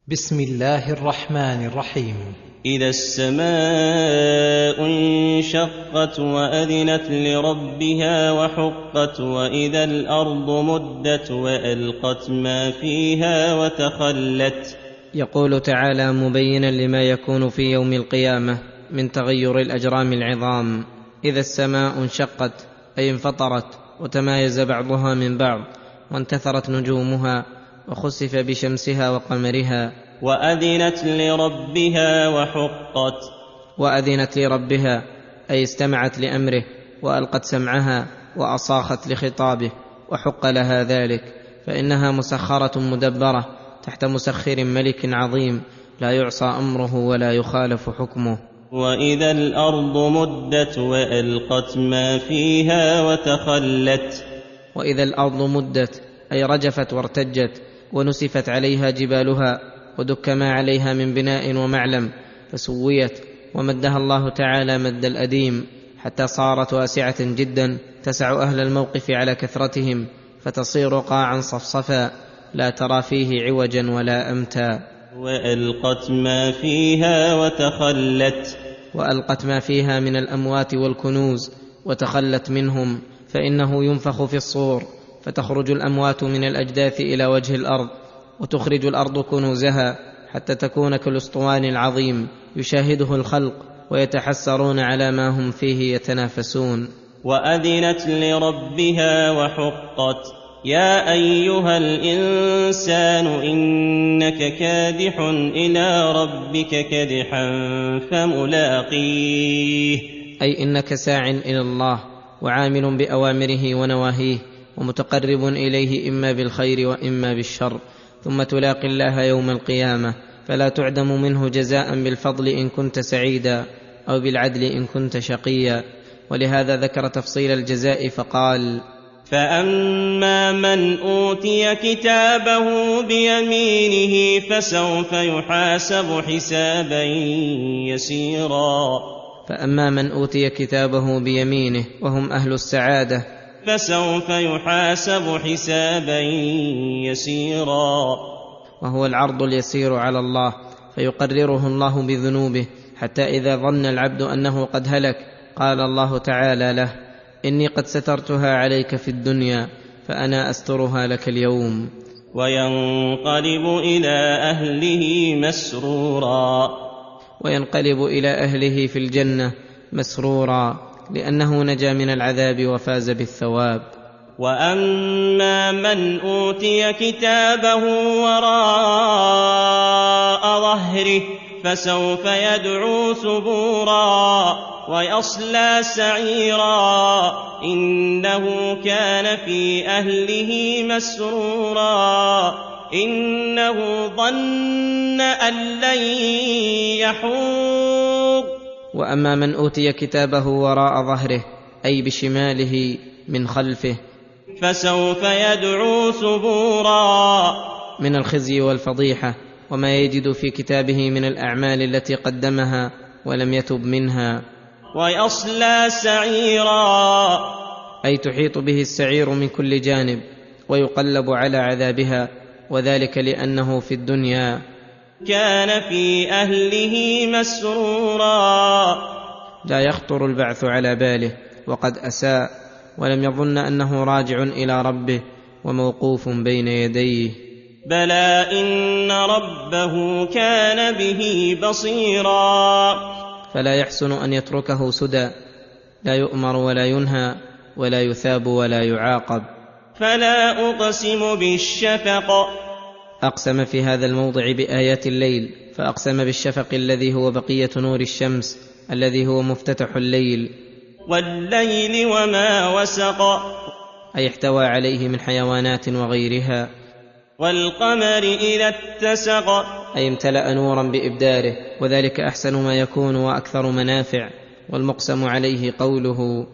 بسم الله الرحمن الرحيم. إذا السماء انشقت وأذنت لربها وحقت وإذا الأرض مدت وألقت ما فيها وتخلت. يقول تعالى مبينا لما يكون في يوم القيامة من تغير الأجرام العظام: إذا السماء انشقت أي انفطرت وتمايز بعضها من بعض وانتثرت نجومها وخسف بشمسها وقمرها. وأذنت لربها وحقت. وأذنت لربها أي استمعت لأمره وألقت سمعها وأصاخت لخطابه وحق لها ذلك، فإنها مسخرة مدبرة تحت مسخر ملك عظيم لا يعصى أمره ولا يخالف حكمه. وإذا الأرض مدت وألقت ما فيها وتخلت. وإذا الأرض مدت أي رجفت وارتجت ونسفت عليها جبالها ودك ما عليها من بناء ومعلم فسويت، ومدها الله تعالى مد الأديم حتى صارت واسعة جدا تسع أهل الموقف على كثرتهم، فتصير قاعا صفصفا لا ترى فيه عوجا ولا أمتا. وألقت ما فيها وتخلت. وألقت ما فيها من الأموات والكنوز وتخلت منهم، فإنه ينفخ في الصور فتخرج الأموات من الأجداث إلى وجه الأرض، وتخرج الأرض كنوزها حتى تكون كالأسطوان العظيم يشاهده الخلق ويتحسرون على ما هم فيه يتنافسون. وأذنت لربها وحقت. يا أيها الإنسان إنك كادح إلى ربك كدحا فملاقيه، أي إنك ساع إلى الله وعامل بأوامره ونواهيه ومتقرب إليه إما بالخير وإما بالشر، ثم تلاقي الله يوم القيامة، فلا تعدم منه جزاء بالفضل إن كنت سعيدا أو بالعدل إن كنت شقيا. ولهذا ذكر تفصيل الجزاء فقال: فأما من أوتي كتابه بيمينه فسوف يحاسب حسابا يسيرا. فأما من أوتي كتابه بيمينه وهم أهل السعادة فسوف يحاسب حسابا يسيرا، وهو العرض اليسير على الله، فيقرره الله بذنوبه حتى إذا ظن العبد أنه قد هلك قال الله تعالى له: إني قد سترتها عليك في الدنيا فأنا أسترها لك اليوم. وينقلب إلى أهله مسرورا. وينقلب إلى أهله في الجنة مسرورا لأنه نجا من العذاب وفاز بالثواب. وأما من أوتي كتابه وراء ظهره فسوف يدعو ثبورا ويصلى سعيرا، إنه كان في أهله مسرورا، إنه ظن أن لن يحور. وأما من أوتي كتابه وراء ظهره أي بشماله من خلفه فسوف يدعو ثبورا، من الخزي والفضيحة وما يجد في كتابه من الأعمال التي قدمها ولم يتب منها. ويصلى سعيرا، أي تحيط به السعير من كل جانب ويقلب على عذابها، وذلك لأنه في الدنيا كان في أهله مسرورا. لا يخطر البعث على باله وقد أساء ولم يظن أنه راجع إلى ربه وموقوف بين يديه. بلى إن ربه كان به بصيرا. فلا يحسن أن يتركه سدى، لا يؤمر ولا ينهى ولا يثاب ولا يعاقب. فلا أقسم بالشفق. أقسم في هذا الموضع بآيات الليل، فأقسم بالشفق الذي هو بقية نور الشمس الذي هو مفتتح الليل. والليل وما وسق، أي احتوى عليه من حيوانات وغيرها. والقمر إذا اتسق، أي امتلأ نورا بإبداره، وذلك أحسن ما يكون وأكثر منافع. والمقسم عليه قوله: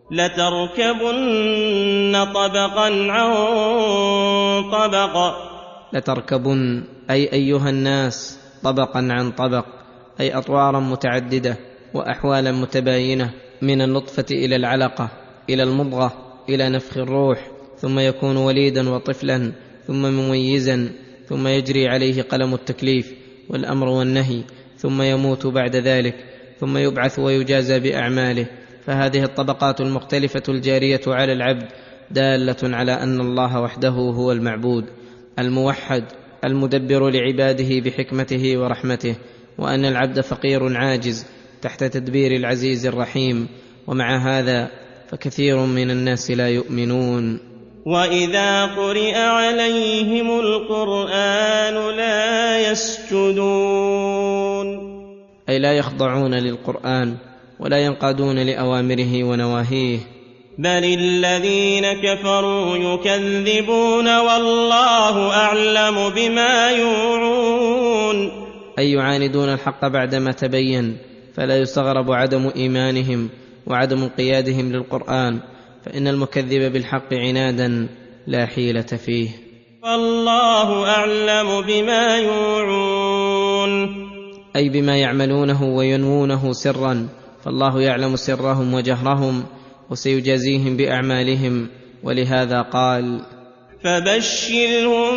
لتركبن طبقا عن طبق. لتركبن أي أيها الناس طبقا عن طبق، أي أطوارا متعددة وأحوالا متباينة، من النطفة إلى العلقة إلى المضغة إلى نفخ الروح، ثم يكون وليدا وطفلا ثم مميزا ثم يجري عليه قلم التكليف والامر والنهي، ثم يموت بعد ذلك، ثم يبعث ويجازى باعماله. فهذه الطبقات المختلفه الجاريه على العبد داله على ان الله وحده هو المعبود الموحد المدبر لعباده بحكمته ورحمته، وان العبد فقير عاجز تحت تدبير العزيز الرحيم. ومع هذا فكثير من الناس لا يؤمنون. وإذا قرئ عليهم القرآن لا يسجدون، أي لا يخضعون للقرآن ولا ينقادون لأوامره ونواهيه. بل الذين كفروا يكذبون والله أعلم بما يوعون، أي يعاندون الحق بعدما تبين، فلا يستغرب عدم إيمانهم وعدم انقيادهم للقرآن، فإن المكذب بالحق عنادا لا حيلة فيه. والله أعلم بما يوعون، أي بما يعملونه وينوونه سرا، فالله يعلم سرهم وجهرهم وسيجازيهم بأعمالهم. ولهذا قال: فبشرهم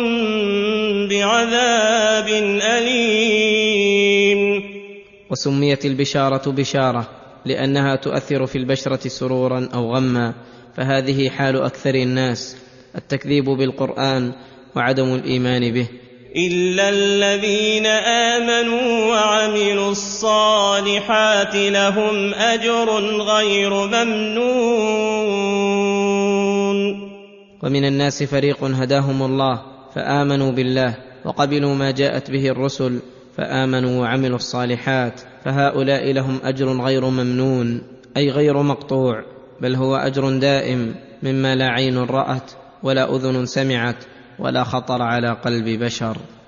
بعذاب أليم. وسميت البشارة بشارة لأنها تؤثر في البشرة سرورا أو غما، فهذه حال أكثر الناس، التكذيب بالقرآن وعدم الإيمان به. إلا الذين آمنوا وعملوا الصالحات لهم أجر غير ممنون. ومن الناس فريق هداهم الله فآمنوا بالله وقبلوا ما جاءت به الرسل، فآمنوا وعملوا الصالحات، فهؤلاء لهم أجر غير ممنون، أي غير مقطوع، بل هو أجر دائم مما لا عين رأت ولا أذن سمعت ولا خطر على قلب بشر.